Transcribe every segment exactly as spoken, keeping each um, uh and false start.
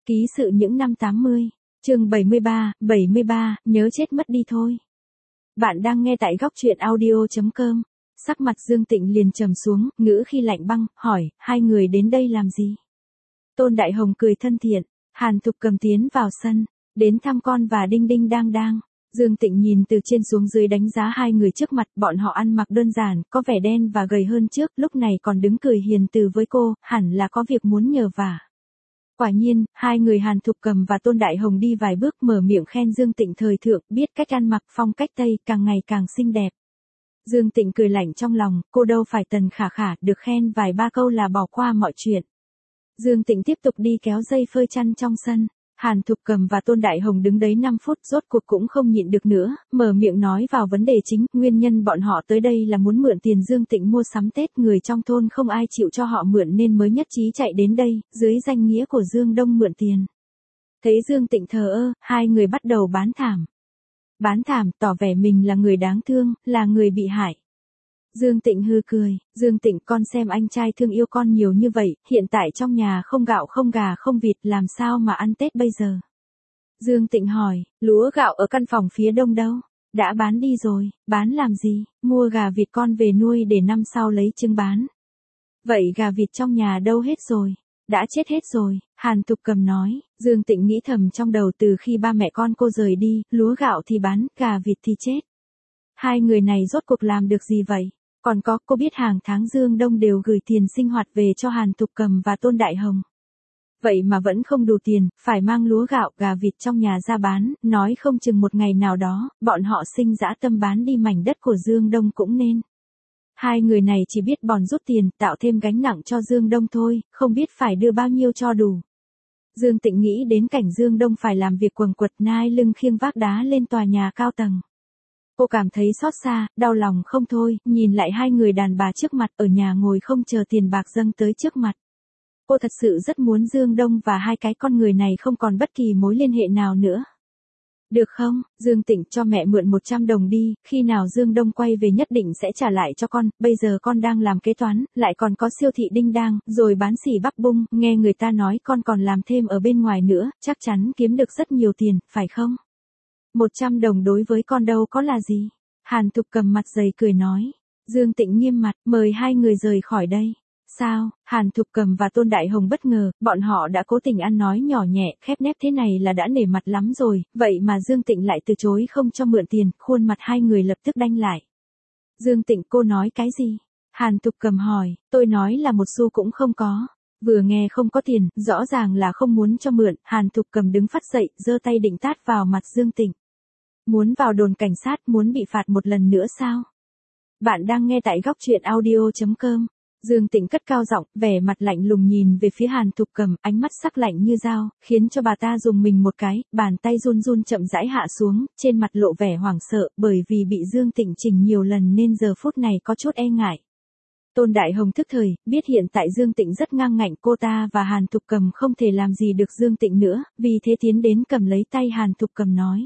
Ký sự những năm tám mươi, chương bảy mươi ba, bảy mươi ba, nhớ chết mất đi thôi. Bạn đang nghe tại góc truyện audio chấm com. Sắc mặt Dương Tịnh liền trầm xuống, ngữ khi lạnh băng, hỏi, hai người đến đây làm gì? Tôn Đại Hồng cười thân thiện, Hàn Thục Cầm tiến vào sân, đến thăm con và Đinh Đinh đang đang. Dương Tịnh nhìn từ trên xuống dưới đánh giá hai người trước mặt, bọn họ ăn mặc đơn giản, có vẻ đen và gầy hơn trước, lúc này còn đứng cười hiền từ với cô, hẳn là có việc muốn nhờ vả. Quả nhiên, hai người Hàn Thục Cầm và Tôn Đại Hồng đi vài bước mở miệng khen Dương Tịnh thời thượng, biết cách ăn mặc phong cách Tây, càng ngày càng xinh đẹp. Dương Tịnh cười lạnh trong lòng, cô đâu phải Tần Khả Khả, được khen vài ba câu là bỏ qua mọi chuyện. Dương Tịnh tiếp tục đi kéo dây phơi chăn trong sân. Hàn Thục Cầm và Tôn Đại Hồng đứng đấy năm phút, rốt cuộc cũng không nhịn được nữa, mở miệng nói vào vấn đề chính, nguyên nhân bọn họ tới đây là muốn mượn tiền Dương Tịnh mua sắm Tết, người trong thôn không ai chịu cho họ mượn nên mới nhất trí chạy đến đây, dưới danh nghĩa của Dương Đông mượn tiền. Thấy Dương Tịnh thờ ơ, hai người bắt đầu bán thảm. Bán thảm, tỏ vẻ mình là người đáng thương, là người bị hại. Dương Tịnh hư cười, Dương Tịnh con xem anh trai thương yêu con nhiều như vậy, hiện tại trong nhà không gạo không gà không vịt làm sao mà ăn Tết bây giờ. Dương Tịnh hỏi, lúa gạo ở căn phòng phía đông đâu? Đã bán đi rồi, bán làm gì? Mua gà vịt con về nuôi để năm sau lấy trứng bán. Vậy gà vịt trong nhà đâu hết rồi? Đã chết hết rồi, Hàn Thục Cầm nói. Dương Tịnh nghĩ thầm trong đầu, từ khi ba mẹ con cô rời đi, lúa gạo thì bán, gà vịt thì chết. Hai người này rốt cuộc làm được gì vậy? Còn có, cô biết hàng tháng Dương Đông đều gửi tiền sinh hoạt về cho Hàn Thục Cầm và Tôn Đại Hồng. Vậy mà vẫn không đủ tiền, phải mang lúa gạo, gà vịt trong nhà ra bán, nói không chừng một ngày nào đó, bọn họ sinh dã tâm bán đi mảnh đất của Dương Đông cũng nên. Hai người này chỉ biết bòn rút tiền, tạo thêm gánh nặng cho Dương Đông thôi, không biết phải đưa bao nhiêu cho đủ. Dương Tịnh nghĩ đến cảnh Dương Đông phải làm việc quần quật nai lưng khiêng vác đá lên tòa nhà cao tầng. Cô cảm thấy xót xa, đau lòng không thôi, nhìn lại hai người đàn bà trước mặt ở nhà ngồi không chờ tiền bạc dâng tới trước mặt. Cô thật sự rất muốn Dương Đông và hai cái con người này không còn bất kỳ mối liên hệ nào nữa. Được không, Dương Tịnh cho mẹ mượn một trăm đồng đi, khi nào Dương Đông quay về nhất định sẽ trả lại cho con, bây giờ con đang làm kế toán, lại còn có siêu thị Đinh Đang, rồi bán xỉ bắp bung, nghe người ta nói con còn làm thêm ở bên ngoài nữa, chắc chắn kiếm được rất nhiều tiền, phải không? Một trăm đồng đối với con đâu có là gì. Hàn Thục Cầm mặt dày cười nói. Dương Tịnh nghiêm mặt, mời hai người rời khỏi đây. Sao? Hàn Thục Cầm và Tôn Đại Hồng bất ngờ, bọn họ đã cố tình ăn nói nhỏ nhẹ, khép nép thế này là đã nể mặt lắm rồi, vậy mà Dương Tịnh lại từ chối không cho mượn tiền, khuôn mặt hai người lập tức đanh lại. Dương Tịnh, cô nói cái gì? Hàn Thục Cầm hỏi, tôi nói là một xu cũng không có. Vừa nghe không có tiền, rõ ràng là không muốn cho mượn, Hàn Thục Cầm đứng phắt dậy, giơ tay định tát vào mặt Dương Tịnh. Muốn vào đồn cảnh sát, muốn bị phạt một lần nữa sao? Bạn đang nghe tại góc truyện audio chấm com. Dương Tịnh cất cao giọng, vẻ mặt lạnh lùng nhìn về phía Hàn Thục Cầm, ánh mắt sắc lạnh như dao, khiến cho bà ta dùng mình một cái, bàn tay run run chậm rãi hạ xuống, trên mặt lộ vẻ hoảng sợ, bởi vì bị Dương Tịnh chỉnh nhiều lần nên giờ phút này có chút e ngại. Tôn Đại Hồng thức thời, biết hiện tại Dương Tịnh rất ngang ngạnh, cô ta và Hàn Thục Cầm không thể làm gì được Dương Tịnh nữa, vì thế tiến đến cầm lấy tay Hàn Thục Cầm nói.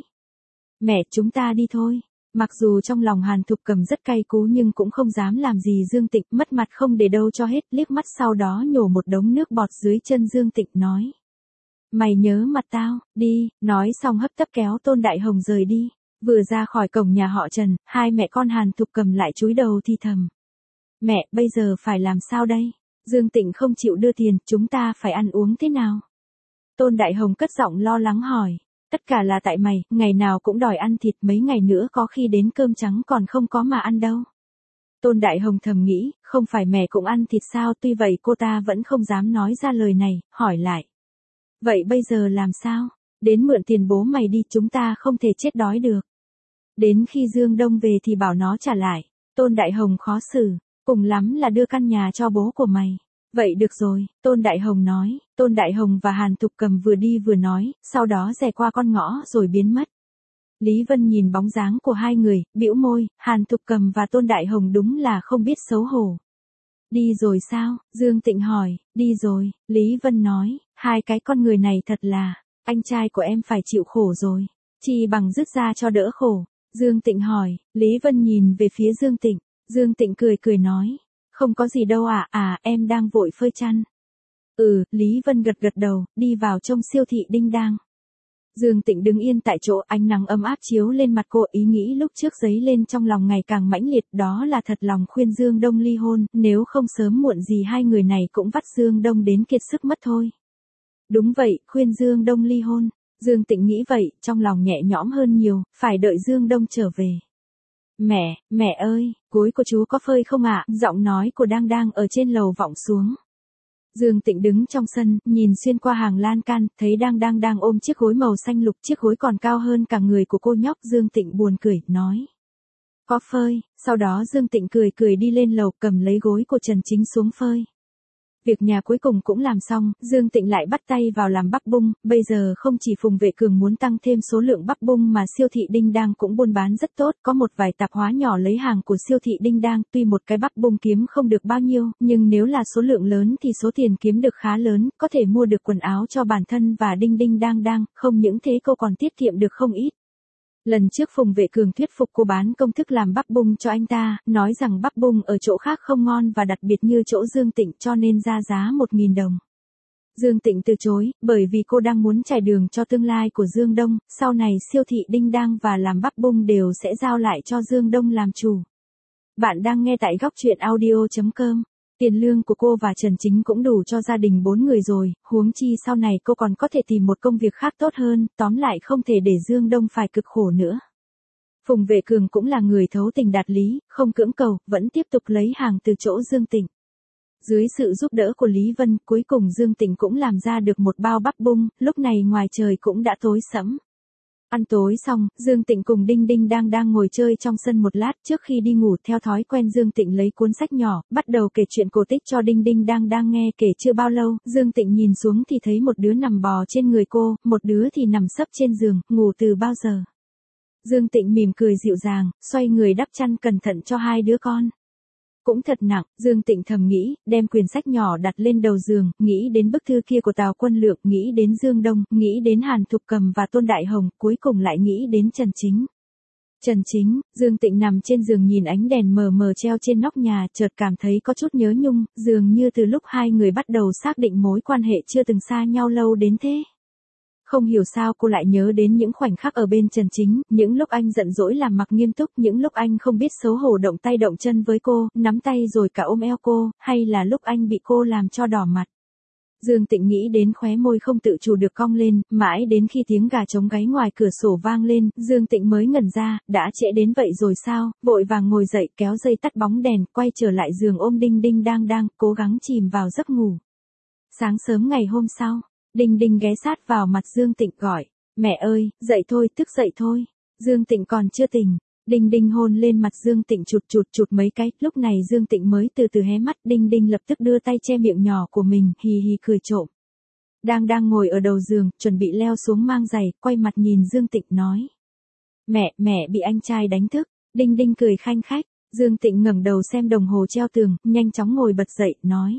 Mẹ, chúng ta đi thôi. Mặc dù trong lòng Hàn Thục Cầm rất cay cú nhưng cũng không dám làm gì Dương Tịnh, mất mặt không để đâu cho hết, liếc mắt sau đó nhổ một đống nước bọt dưới chân Dương Tịnh nói. Mày nhớ mặt tao, đi, nói xong hấp tấp kéo Tôn Đại Hồng rời đi. Vừa ra khỏi cổng nhà họ Trần, hai mẹ con Hàn Thục Cầm lại cúi đầu thì thầm. Mẹ, bây giờ phải làm sao đây? Dương Tịnh không chịu đưa tiền, chúng ta phải ăn uống thế nào? Tôn Đại Hồng cất giọng lo lắng hỏi. Tất cả là tại mày, ngày nào cũng đòi ăn thịt, mấy ngày nữa có khi đến cơm trắng còn không có mà ăn đâu. Tôn Đại Hồng thầm nghĩ, không phải mẹ cũng ăn thịt sao, tuy vậy cô ta vẫn không dám nói ra lời này, hỏi lại. Vậy bây giờ làm sao? Đến mượn tiền bố mày đi, chúng ta không thể chết đói được. Đến khi Dương Đông về thì bảo nó trả lại. Tôn Đại Hồng khó xử, cùng lắm là đưa căn nhà cho bố của mày. Vậy được rồi, Tôn Đại Hồng nói. Tôn Đại Hồng và Hàn Thục Cầm vừa đi vừa nói, sau đó rẽ qua con ngõ rồi biến mất. Lý Vân nhìn bóng dáng của hai người, bĩu môi, Hàn Thục Cầm và Tôn Đại Hồng đúng là không biết xấu hổ. Đi rồi sao? Dương Tịnh hỏi. Đi rồi, Lý Vân nói, hai cái con người này thật là, anh trai của em phải chịu khổ rồi. Chi bằng dứt ra cho đỡ khổ. Dương Tịnh hỏi, Lý Vân nhìn về phía Dương Tịnh. Dương Tịnh cười cười nói. Không có gì đâu ạ, à, à em đang vội phơi chăn. Ừ, Lý Vân gật gật đầu, đi vào trong siêu thị đinh đang. Dương Tịnh đứng yên tại chỗ, ánh nắng ấm áp chiếu lên mặt cô, ý nghĩ lúc trước dấy lên trong lòng ngày càng mãnh liệt, đó là thật lòng khuyên Dương Đông ly hôn, nếu không sớm muộn gì hai người này cũng vắt Dương Đông đến kiệt sức mất thôi. Đúng vậy, khuyên Dương Đông ly hôn. Dương Tịnh nghĩ vậy, trong lòng nhẹ nhõm hơn nhiều, phải đợi Dương Đông trở về. Mẹ, mẹ ơi, gối của chú có phơi không ạ? Giọng nói của Đang Đang ở trên lầu vọng xuống. Dương Tịnh đứng trong sân, nhìn xuyên qua hàng lan can, thấy Đang Đang đang ôm chiếc gối màu xanh lục, chiếc gối còn cao hơn cả người của cô nhóc. Dương Tịnh buồn cười, nói. Có phơi, sau đó Dương Tịnh cười cười đi lên lầu cầm lấy gối của Trần Chính xuống phơi. Việc nhà cuối cùng cũng làm xong, Dương Tịnh lại bắt tay vào làm bắp bung, bây giờ không chỉ Phùng Vệ Cường muốn tăng thêm số lượng bắp bung mà siêu thị Đinh Đang cũng buôn bán rất tốt, có một vài tạp hóa nhỏ lấy hàng của siêu thị Đinh Đang, tuy một cái bắp bung kiếm không được bao nhiêu, nhưng nếu là số lượng lớn thì số tiền kiếm được khá lớn, có thể mua được quần áo cho bản thân và Đinh Đinh Đang Đang, không những thế cô còn tiết kiệm được không ít. Lần trước Phùng Vệ Cường thuyết phục cô bán công thức làm bắp bung cho anh ta, nói rằng bắp bung ở chỗ khác không ngon và đặc biệt như chỗ Dương Tịnh cho nên ra giá một nghìn đồng. Dương Tịnh từ chối, bởi vì cô đang muốn trải đường cho tương lai của Dương Đông, sau này siêu thị Đinh Đang và làm bắp bung đều sẽ giao lại cho Dương Đông làm chủ. Bạn đang nghe tại góc truyện audio chấm com. Tiền lương của cô và Trần Chính cũng đủ cho gia đình bốn người rồi, huống chi sau này cô còn có thể tìm một công việc khác tốt hơn, tóm lại không thể để Dương Đông phải cực khổ nữa. Phùng Vệ Cường cũng là người thấu tình đạt lý, không cưỡng cầu, vẫn tiếp tục lấy hàng từ chỗ Dương Tịnh. Dưới sự giúp đỡ của Lý Vân, cuối cùng Dương Tịnh cũng làm ra được một bao bắp bung, lúc này ngoài trời cũng đã tối sẫm. Ăn tối xong, Dương Tịnh cùng Đinh Đinh đang đang ngồi chơi trong sân một lát, trước khi đi ngủ theo thói quen Dương Tịnh lấy cuốn sách nhỏ, bắt đầu kể chuyện cổ tích cho Đinh Đinh đang đang nghe. Kể chưa bao lâu, Dương Tịnh nhìn xuống thì thấy một đứa nằm bò trên người cô, một đứa thì nằm sấp trên giường, ngủ từ bao giờ. Dương Tịnh mỉm cười dịu dàng, xoay người đắp chăn cẩn thận cho hai đứa con. Cũng thật nặng, Dương Tịnh thầm nghĩ, đem quyển sách nhỏ đặt lên đầu giường, nghĩ đến bức thư kia của Tào Quân Lượng, nghĩ đến Dương Đông, nghĩ đến Hàn Thục Cầm và Tôn Đại Hồng, cuối cùng lại nghĩ đến Trần Chính. Trần Chính, Dương Tịnh nằm trên giường nhìn ánh đèn mờ mờ treo trên nóc nhà, chợt cảm thấy có chút nhớ nhung, dường như từ lúc hai người bắt đầu xác định mối quan hệ chưa từng xa nhau lâu đến thế. Không hiểu sao cô lại nhớ đến những khoảnh khắc ở bên Trần Chính, những lúc anh giận dỗi làm mặc nghiêm túc, những lúc anh không biết xấu hổ động tay động chân với cô, nắm tay rồi cả ôm eo cô, hay là lúc anh bị cô làm cho đỏ mặt. Dương Tịnh nghĩ đến khóe môi không tự chủ được cong lên, mãi đến khi tiếng gà trống gáy ngoài cửa sổ vang lên, Dương Tịnh mới ngẩn ra, đã trễ đến vậy rồi sao, vội vàng ngồi dậy kéo dây tắt bóng đèn, quay trở lại giường ôm Đinh Đinh đang đang, cố gắng chìm vào giấc ngủ. Sáng sớm ngày hôm sau, Đinh Đinh ghé sát vào mặt Dương Tịnh gọi, mẹ ơi, dậy thôi, thức dậy thôi. Dương Tịnh còn chưa tỉnh. Đinh Đinh hôn lên mặt Dương Tịnh chụt chụt chụt mấy cái, lúc này Dương Tịnh mới từ từ hé mắt, Đinh Đinh lập tức đưa tay che miệng nhỏ của mình, hì hì cười trộm. Đang đang ngồi ở đầu giường, chuẩn bị leo xuống mang giày, quay mặt nhìn Dương Tịnh nói. Mẹ, mẹ bị anh trai đánh thức. Đinh Đinh cười khanh khách, Dương Tịnh ngẩng đầu xem đồng hồ treo tường, nhanh chóng ngồi bật dậy, nói.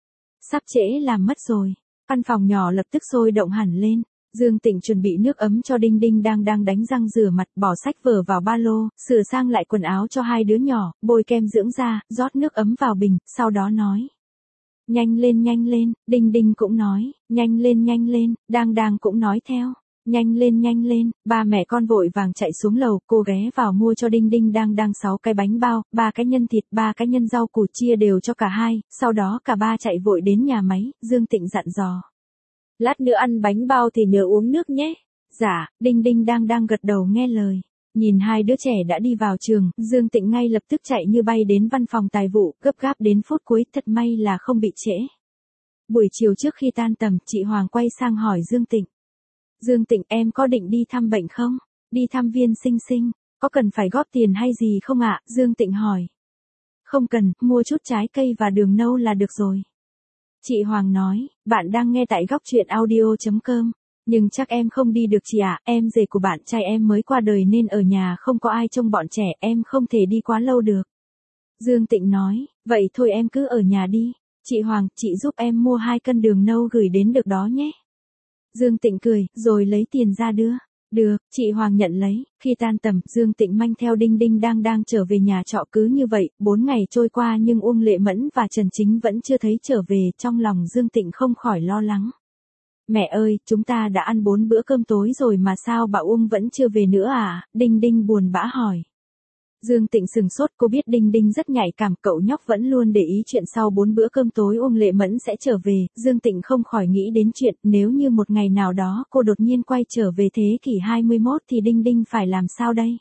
Sắp trễ làm mất rồi. Căn phòng nhỏ lập tức sôi động hẳn lên. Dương Tịnh chuẩn bị nước ấm cho Đinh Đinh đang đang đánh răng rửa mặt, bỏ sách vở vào ba lô, sửa sang lại quần áo cho hai đứa nhỏ, bôi kem dưỡng da, rót nước ấm vào bình, sau đó nói. Nhanh lên nhanh lên, Đinh Đinh cũng nói, nhanh lên nhanh lên, đang đang cũng nói theo. Nhanh lên nhanh lên, ba mẹ con vội vàng chạy xuống lầu, cô ghé vào mua cho Đinh Đinh đang đang sáu cái bánh bao, ba cái nhân thịt, ba cái nhân rau củ chia đều cho cả hai, sau đó cả ba chạy vội đến nhà máy, Dương Tịnh dặn dò. Lát nữa ăn bánh bao thì nhớ uống nước nhé. Dạ, Đinh Đinh đang đang gật đầu nghe lời. Nhìn hai đứa trẻ đã đi vào trường, Dương Tịnh ngay lập tức chạy như bay đến văn phòng tài vụ, gấp gáp đến phút cuối, thật may là không bị trễ. Buổi chiều trước khi tan tầm, chị Hoàng quay sang hỏi Dương Tịnh. Dương Tịnh, em có định đi thăm bệnh không? Đi thăm viên sinh sinh, có cần phải góp tiền hay gì không ạ? Dương Tịnh hỏi. Không cần, mua chút trái cây và đường nâu là được rồi. Chị Hoàng nói, bạn đang nghe tại góc truyện audio chấm com. Nhưng chắc em không đi được chị ạ, em rể của bạn trai em mới qua đời nên ở nhà không có ai trông bọn trẻ, em không thể đi quá lâu được. Dương Tịnh nói, vậy thôi em cứ ở nhà đi. Chị Hoàng, chị giúp em mua hai cân đường nâu gửi đến được đó nhé. Dương Tịnh cười, rồi lấy tiền ra đưa. Được, chị Hoàng nhận lấy. Khi tan tầm, Dương Tịnh mang theo Đinh Đinh đang đang trở về nhà trọ. Cứ như vậy, bốn ngày trôi qua nhưng Uông Lệ Mẫn và Trần Chính vẫn chưa thấy trở về. Trong lòng Dương Tịnh không khỏi lo lắng. Mẹ ơi, chúng ta đã ăn bốn bữa cơm tối rồi mà sao bà Uông vẫn chưa về nữa à? Đinh Đinh buồn bã hỏi. Dương Tịnh sừng sốt, cô biết Đinh Đinh rất nhạy cảm, cậu nhóc vẫn luôn để ý chuyện sau bốn bữa cơm tối Uông Lệ Mẫn sẽ trở về. Dương Tịnh không khỏi nghĩ đến chuyện nếu như một ngày nào đó cô đột nhiên quay trở về thế kỷ hai mươi mốt thì Đinh Đinh phải làm sao đây?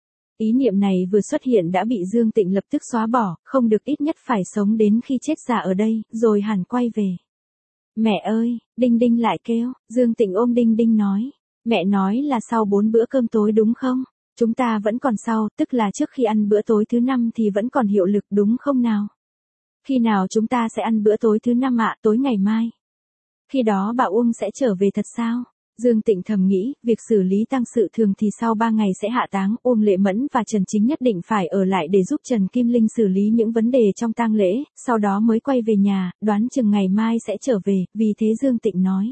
Ý niệm này vừa xuất hiện đã bị Dương Tịnh lập tức xóa bỏ, không được, ít nhất phải sống đến khi chết già ở đây, rồi hẳn quay về. Mẹ ơi, Đinh Đinh lại kêu. Dương Tịnh ôm Đinh Đinh nói. Mẹ nói là sau bốn bữa cơm tối đúng không? Chúng ta vẫn còn sau, tức là trước khi ăn bữa tối thứ năm thì vẫn còn hiệu lực đúng không nào? Khi nào chúng ta sẽ ăn bữa tối thứ năm ạ? Tối ngày mai. Khi đó bà Uông sẽ trở về thật sao? Dương Tịnh thầm nghĩ, việc xử lý tang sự thường thì sau ba ngày sẽ hạ táng, Uông Lệ Mẫn và Trần Chính nhất định phải ở lại để giúp Trần Kim Linh xử lý những vấn đề trong tang lễ, sau đó mới quay về nhà, đoán chừng ngày mai sẽ trở về, vì thế Dương Tịnh nói.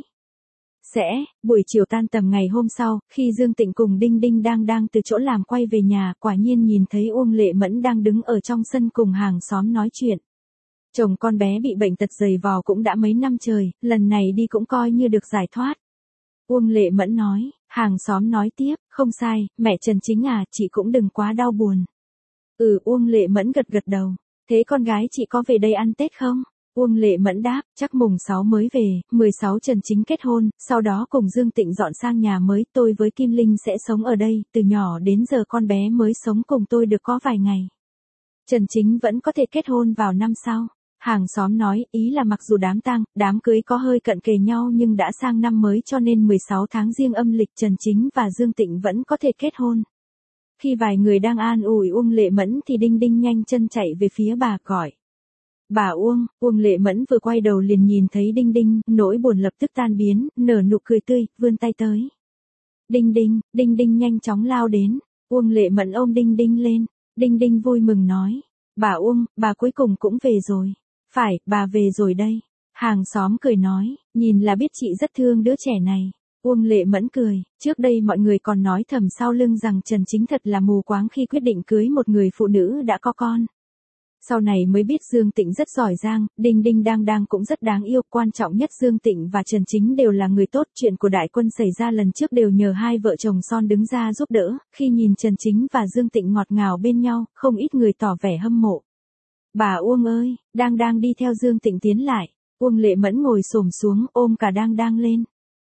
Sẽ, buổi chiều tan tầm ngày hôm sau, khi Dương Tịnh cùng Đinh Đinh đang đang từ chỗ làm quay về nhà, quả nhiên nhìn thấy Uông Lệ Mẫn đang đứng ở trong sân cùng hàng xóm nói chuyện. Chồng con bé bị bệnh tật dày vò cũng đã mấy năm trời, lần này đi cũng coi như được giải thoát. Uông Lệ Mẫn nói, hàng xóm nói tiếp, không sai, mẹ Trần Chính à, chị cũng đừng quá đau buồn. Ừ, Uông Lệ Mẫn gật gật đầu, thế con gái chị có về đây ăn Tết không? Uông Lệ Mẫn đáp, chắc mùng sáu mới về, mười sáu Trần Chính kết hôn, sau đó cùng Dương Tịnh dọn sang nhà mới, tôi với Kim Linh sẽ sống ở đây, từ nhỏ đến giờ con bé mới sống cùng tôi được có vài ngày. Trần Chính vẫn có thể kết hôn vào năm sau. Hàng xóm nói, ý là mặc dù đám tang, đám cưới có hơi cận kề nhau nhưng đã sang năm mới cho nên mười sáu tháng Giêng âm lịch Trần Chính và Dương Tịnh vẫn có thể kết hôn. Khi vài người đang an ủi Uông Lệ Mẫn thì Đinh Đinh nhanh chân chạy về phía bà gọi. Bà Uông, Uông Lệ Mẫn vừa quay đầu liền nhìn thấy Đinh Đinh, nỗi buồn lập tức tan biến, nở nụ cười tươi, vươn tay tới. Đinh Đinh, Đinh Đinh nhanh chóng lao đến, Uông Lệ Mẫn ôm Đinh Đinh lên, Đinh Đinh vui mừng nói. Bà Uông, bà cuối cùng cũng về rồi. Phải, bà về rồi đây. Hàng xóm cười nói, nhìn là biết chị rất thương đứa trẻ này. Uông Lệ Mẫn cười, trước đây mọi người còn nói thầm sau lưng rằng Trần Chính thật là mù quáng khi quyết định cưới một người phụ nữ đã có con. Sau này mới biết Dương Tịnh rất giỏi giang, Đinh Đinh đang đang cũng rất đáng yêu, quan trọng nhất Dương Tịnh và Trần Chính đều là người tốt, chuyện của đại quân xảy ra lần trước đều nhờ hai vợ chồng son đứng ra giúp đỡ, khi nhìn Trần Chính và Dương Tịnh ngọt ngào bên nhau, không ít người tỏ vẻ hâm mộ. Bà Uông ơi, đang đang đi theo Dương Tịnh tiến lại, Uông Lệ Mẫn ngồi xổm xuống ôm cả đang đang lên.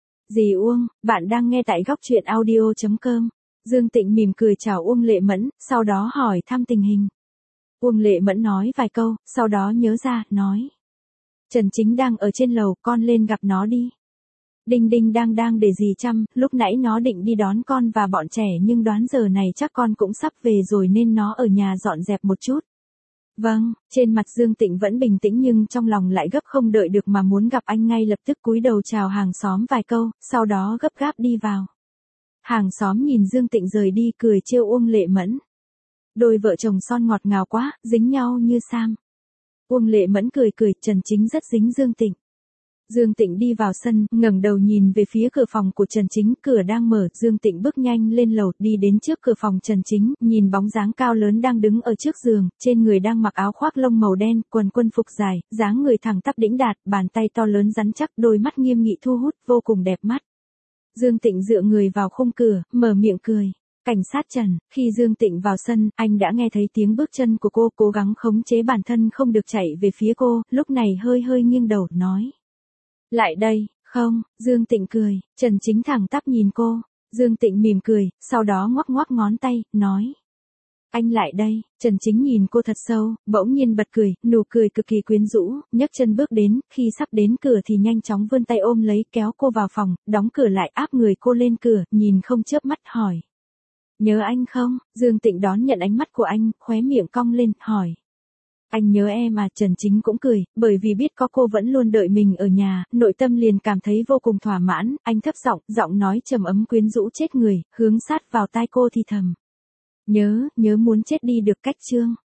Dì Uông, bạn đang nghe tại góc truyện audio chấm com. Dương Tịnh mỉm cười chào Uông Lệ Mẫn, sau đó hỏi thăm tình hình. Uông Lệ Mẫn nói vài câu, sau đó nhớ ra, nói. Trần Chính đang ở trên lầu, con lên gặp nó đi. Đinh Đinh đang đang để dì chăm, lúc nãy nó định đi đón con và bọn trẻ nhưng đoán giờ này chắc con cũng sắp về rồi nên nó ở nhà dọn dẹp một chút. Vâng, trên mặt Dương Tịnh vẫn bình tĩnh nhưng trong lòng lại gấp không đợi được mà muốn gặp anh ngay lập tức cúi đầu chào hàng xóm vài câu, sau đó gấp gáp đi vào. Hàng xóm nhìn Dương Tịnh rời đi cười trêu Uông Lệ Mẫn. Đôi vợ chồng son ngọt ngào quá, dính nhau như sam. Uông Lệ Mẫn cười cười, Trần Chính rất dính Dương Tịnh. Dương Tịnh đi vào sân, ngẩng đầu nhìn về phía cửa phòng của Trần Chính, cửa đang mở, Dương Tịnh bước nhanh lên lầu, đi đến trước cửa phòng Trần Chính, nhìn bóng dáng cao lớn đang đứng ở trước giường, trên người đang mặc áo khoác lông màu đen, quần quân phục dài, dáng người thẳng tắp đĩnh đạt, bàn tay to lớn rắn chắc, đôi mắt nghiêm nghị thu hút, vô cùng đẹp mắt. Dương Tịnh dựa người vào khung cửa, mở miệng cười. Cảnh sát Trần, khi Dương Tịnh vào sân, anh đã nghe thấy tiếng bước chân của cô, cố gắng khống chế bản thân không được chạy về phía cô, lúc này hơi hơi nghiêng đầu, nói. Lại đây, không, Dương Tịnh cười, Trần Chính thẳng tắp nhìn cô, Dương Tịnh mỉm cười, sau đó ngoắc ngoắc ngón tay, nói. Anh lại đây, Trần Chính nhìn cô thật sâu, bỗng nhiên bật cười, nụ cười cực kỳ quyến rũ, nhấc chân bước đến, khi sắp đến cửa thì nhanh chóng vươn tay ôm lấy, kéo cô vào phòng, đóng cửa lại áp người cô lên cửa, nhìn không chớp mắt hỏi. Nhớ anh không? Dương Tịnh đón nhận ánh mắt của anh, khóe miệng cong lên, hỏi. Anh nhớ em mà, Trần Chính cũng cười, bởi vì biết có cô vẫn luôn đợi mình ở nhà, nội tâm liền cảm thấy vô cùng thỏa mãn, anh thấp giọng, giọng nói trầm ấm quyến rũ chết người, hướng sát vào tai cô thì thầm. Nhớ, nhớ muốn chết đi được cách chương.